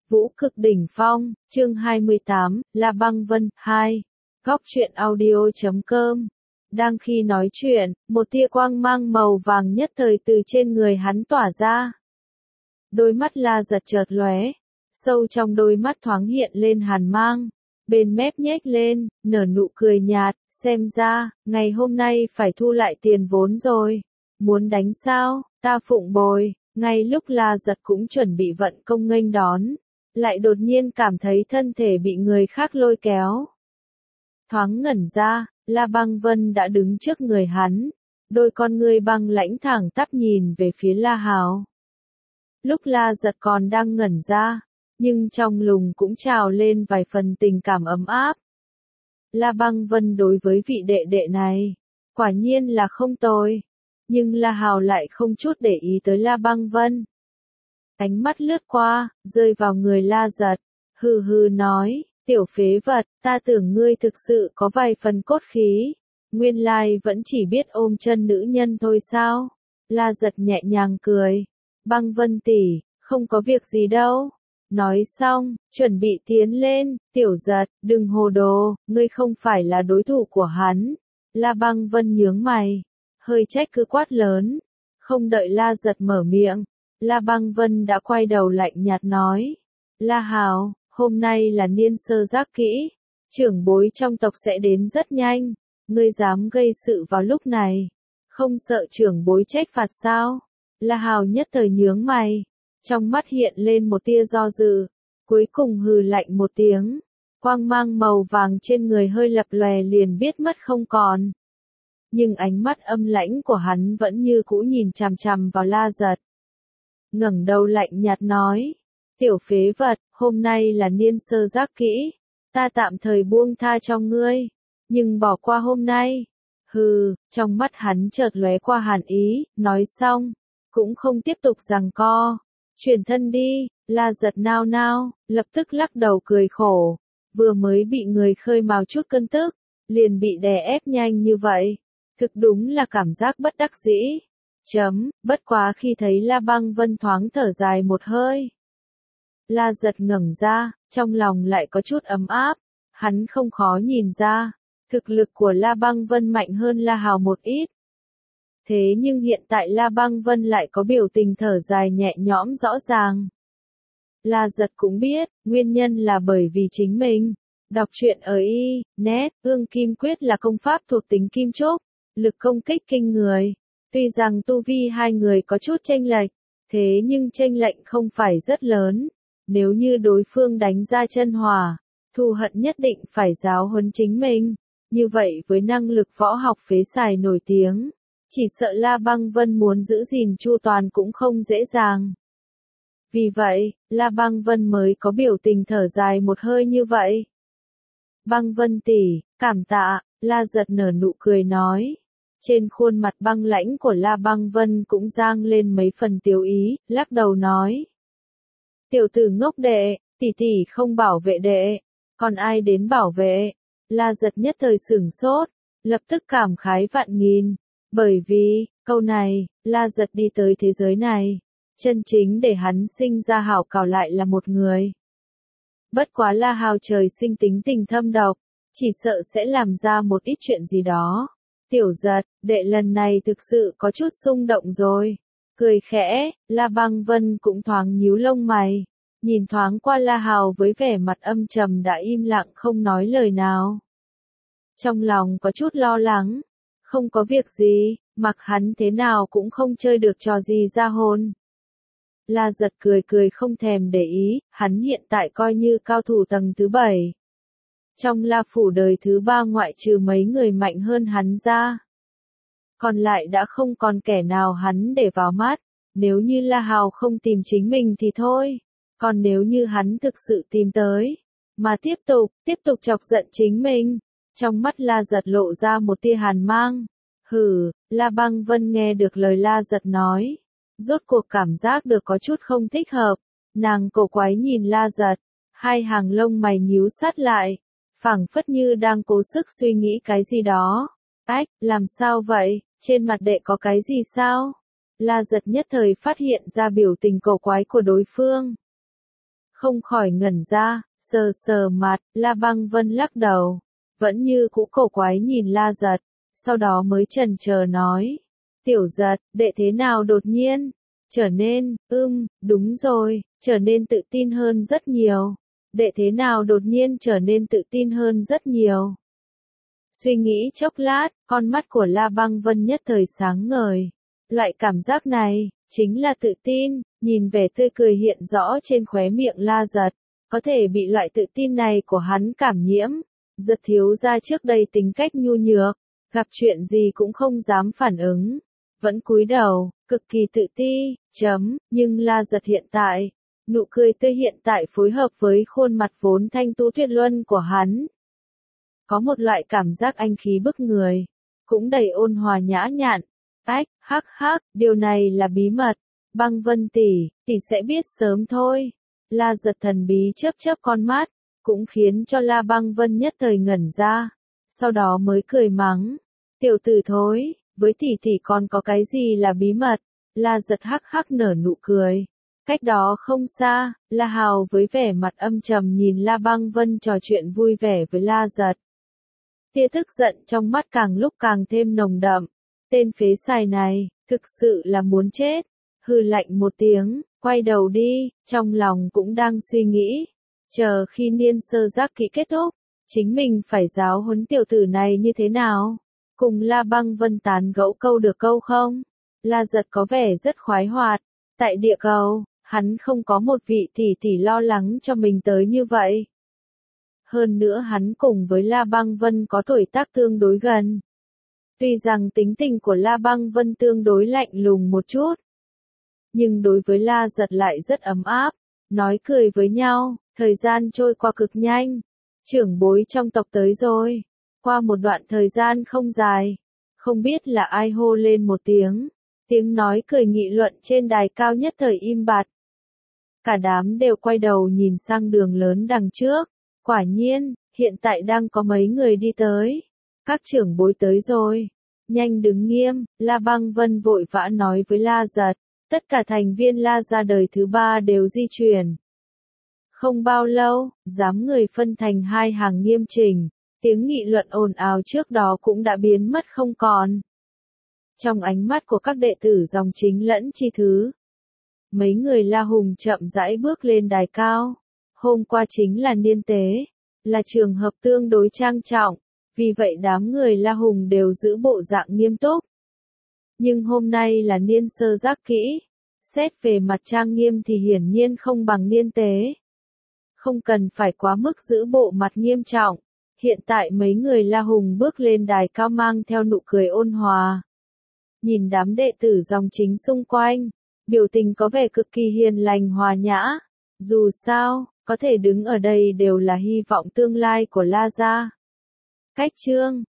Vũ cực đỉnh phong, chương 28, La Băng Vân, 2. Góc truyện audio.com. Đang khi nói chuyện, một tia quang mang màu vàng nhất thời từ trên người hắn tỏa ra. Đôi mắt La Giật chợt lóe, sâu trong đôi mắt thoáng hiện lên hàn mang, bên mép nhếch lên, nở nụ cười nhạt, xem ra, ngày hôm nay phải thu lại tiền vốn rồi. Muốn đánh sao, ta phụng bồi. Ngay lúc La Giật cũng chuẩn bị vận công nghênh đón, lại đột nhiên cảm thấy thân thể bị người khác lôi kéo. Thoáng ngẩn ra, La Băng Vân đã đứng trước người hắn, đôi con ngươi băng lãnh thẳng tắp nhìn về phía La Hào. Lúc La Giật còn đang ngẩn ra, nhưng trong lòng cũng trào lên vài phần tình cảm ấm áp. La Băng Vân đối với vị đệ đệ này, quả nhiên là không tồi. Nhưng La Hào lại không chút để ý tới La Băng Vân. Ánh mắt lướt qua, rơi vào người La Giật, hừ hừ nói, tiểu phế vật, ta tưởng ngươi thực sự có vài phần cốt khí, nguyên lai vẫn chỉ biết ôm chân nữ nhân thôi sao? La Giật nhẹ nhàng cười, Băng Vân tỷ, không có việc gì đâu. Nói xong, chuẩn bị tiến lên, tiểu Giật, đừng hồ đồ, ngươi không phải là đối thủ của hắn. La Băng Vân nhướng mày, hơi trách cứ quát lớn. Không đợi La Giật mở miệng, La Băng Vân đã quay đầu lạnh nhạt nói. La Hào, hôm nay là niên sơ giác kỹ, trưởng bối trong tộc sẽ đến rất nhanh, ngươi dám gây sự vào lúc này, không sợ trưởng bối trách phạt sao? La Hào nhất thời nhướng mày, trong mắt hiện lên một tia do dự, cuối cùng hừ lạnh một tiếng, quang mang màu vàng trên người hơi lập lòe liền biết mất không còn. Nhưng ánh mắt âm lãnh của hắn vẫn như cũ nhìn chằm chằm vào La Giật. Ngẩng đầu lạnh nhạt nói, tiểu phế vật, hôm nay là niên sơ giác kỹ, ta tạm thời buông tha cho ngươi, nhưng bỏ qua hôm nay. Hừ, trong mắt hắn chợt lóe qua hàn ý, nói xong, cũng không tiếp tục giằng co. Chuyển thân đi. La Giật nao nao, lập tức lắc đầu cười khổ, vừa mới bị người khơi mào chút cơn tức, liền bị đè ép nhanh như vậy. Thực đúng là cảm giác bất đắc dĩ. Bất quá khi thấy La Băng Vân thoáng thở dài một hơi. La Giật ngẩng ra, trong lòng lại có chút ấm áp, hắn không khó nhìn ra, thực lực của La Băng Vân mạnh hơn La Hào một ít. Thế nhưng hiện tại La Băng Vân lại có biểu tình thở dài nhẹ nhõm rõ ràng. La Giật cũng biết, nguyên nhân là bởi vì chính mình. Đọc truyện ở net, Ương Kim Quyết là công pháp thuộc tính kim trúc, lực công kích kinh người. Tuy rằng tu vi hai người có chút chênh lệch, thế nhưng chênh lệch không phải rất lớn. Nếu như đối phương đánh ra chân hỏa, thù hận nhất định phải giáo huấn chính mình. Như vậy với năng lực võ học phế xài nổi tiếng, chỉ sợ La Băng Vân muốn giữ gìn chu toàn cũng không dễ dàng. Vì vậy, La Băng Vân mới có biểu tình thở dài một hơi như vậy. Băng Vân tỷ, cảm tạ. La Giật nở nụ cười nói. Trên khuôn mặt băng lãnh của La Băng Vân cũng giang lên mấy phần tiêu ý, lắc đầu nói. Tiểu tử ngốc đệ, tỷ tỷ không bảo vệ đệ, còn ai đến bảo vệ? La Giật nhất thời sửng sốt, lập tức cảm khái vạn nghìn, bởi vì, câu này, La Giật đi tới thế giới này, chân chính để hắn sinh ra hảo cảo lại là một người. Bất quá La Hào trời sinh tính tình thâm độc, chỉ sợ sẽ làm ra một ít chuyện gì đó. Tiểu Giật, đệ lần này thực sự có chút xung động rồi. Cười khẽ, La Băng Vân cũng thoáng nhíu lông mày, nhìn thoáng qua La Hào với vẻ mặt âm trầm đã im lặng không nói lời nào. Trong lòng có chút lo lắng, không có việc gì, mặc hắn thế nào cũng không chơi được trò gì ra hồn. La Giật cười cười không thèm để ý, hắn hiện tại coi như cao thủ tầng thứ 7. Trong La Phủ đời thứ 3 ngoại trừ mấy người mạnh hơn hắn ra, còn lại đã không còn kẻ nào hắn để vào mắt. Nếu như La Hào không tìm chính mình thì thôi, còn nếu như hắn thực sự tìm tới, mà tiếp tục chọc giận chính mình, trong mắt La Giật lộ ra một tia hàn mang. Hừ, La Băng Vân nghe được lời La Giật nói, rốt cuộc cảm giác được có chút không thích hợp, nàng cổ quái nhìn La Giật, hai hàng lông mày nhíu sát lại, phảng phất như đang cố sức suy nghĩ cái gì đó. Ách, làm sao vậy, trên mặt đệ có cái gì sao? La Giật nhất thời phát hiện ra biểu tình cổ quái của đối phương. không khỏi ngẩn ra, sờ sờ mặt, La Băng Vân lắc đầu, vẫn như cũ cổ quái nhìn La Giật, sau đó mới chần chờ nói, Tiểu Giật, đệ thế nào đột nhiên, trở nên, đúng rồi, trở nên tự tin hơn rất nhiều, đệ thế nào đột nhiên trở nên tự tin hơn rất nhiều. Suy nghĩ chốc lát, con mắt của La Băng Vân nhất thời sáng ngời, loại cảm giác này, chính là tự tin, nhìn vẻ tươi cười hiện rõ trên khóe miệng La Giật, có thể bị loại tự tin này của hắn cảm nhiễm. Giật thiếu gia trước đây tính cách nhu nhược, gặp chuyện gì cũng không dám phản ứng, vẫn cúi đầu, cực kỳ tự ti, nhưng La Giật hiện tại, nụ cười tươi hiện tại phối hợp với khuôn mặt vốn thanh tú tuyệt luân của hắn. Có một loại cảm giác anh khí bức người, cũng đầy ôn hòa nhã nhặn. Hắc, điều này là bí mật, Băng Vân tỷ sẽ biết sớm thôi. La Giật thần bí chớp chớp con mắt, cũng khiến cho La Băng Vân nhất thời ngẩn ra, sau đó mới cười mắng, tiểu tử thối, với tỷ còn có cái gì là bí mật. La Giật hắc nở nụ cười. Cách đó không xa, La Hào với vẻ mặt âm trầm nhìn La Băng Vân trò chuyện vui vẻ với La Giật. Tia tức giận trong mắt càng lúc càng thêm nồng đậm. Tên phế xài này, thực sự là muốn chết. Hừ lạnh một tiếng, quay đầu đi, trong lòng cũng đang suy nghĩ. Chờ khi niên sơ giác kỹ kết thúc, chính mình phải giáo huấn tiểu tử này như thế nào? Cùng La Băng Vân tán gẫu câu được câu không? La Giật có vẻ rất khoái hoạt. Tại địa cầu, hắn không có một vị tỷ lo lắng cho mình tới như vậy. Hơn nữa hắn cùng với La Băng Vân có tuổi tác tương đối gần. Tuy rằng tính tình của La Băng Vân tương đối lạnh lùng một chút, nhưng đối với La Giật lại rất ấm áp, nói cười với nhau, thời gian trôi qua cực nhanh. Trưởng bối trong tộc tới rồi. Qua một đoạn thời gian không dài, không biết là ai hô lên một tiếng. Tiếng nói cười nghị luận trên đài cao nhất thời im bặt. Cả đám đều quay đầu nhìn sang đường lớn đằng trước. Quả nhiên, hiện tại đang có mấy người đi tới. Các trưởng bối tới rồi. Nhanh đứng nghiêm, La Băng Vân vội vã nói với La Giật. Tất cả thành viên La gia đời thứ 3 đều di chuyển. Không bao lâu, đám người phân thành hai hàng nghiêm chỉnh. Tiếng nghị luận ồn ào trước đó cũng đã biến mất không còn. Trong ánh mắt của các đệ tử dòng chính lẫn chi thứ, mấy người La Hùng chậm rãi bước lên đài cao. Hôm qua chính là niên tế, là trường hợp tương đối trang trọng, vì vậy đám người La Hùng đều giữ bộ dạng nghiêm túc. Nhưng hôm nay là niên sơ giác kỹ, xét về mặt trang nghiêm thì hiển nhiên không bằng niên tế. Không cần phải quá mức giữ bộ mặt nghiêm trọng. Hiện tại mấy người La Hùng bước lên đài cao mang theo nụ cười ôn hòa. Nhìn đám đệ tử dòng chính xung quanh, biểu tình có vẻ cực kỳ hiền lành hòa nhã. Dù sao, có thể đứng ở đây đều là hy vọng tương lai của La gia. Cách chương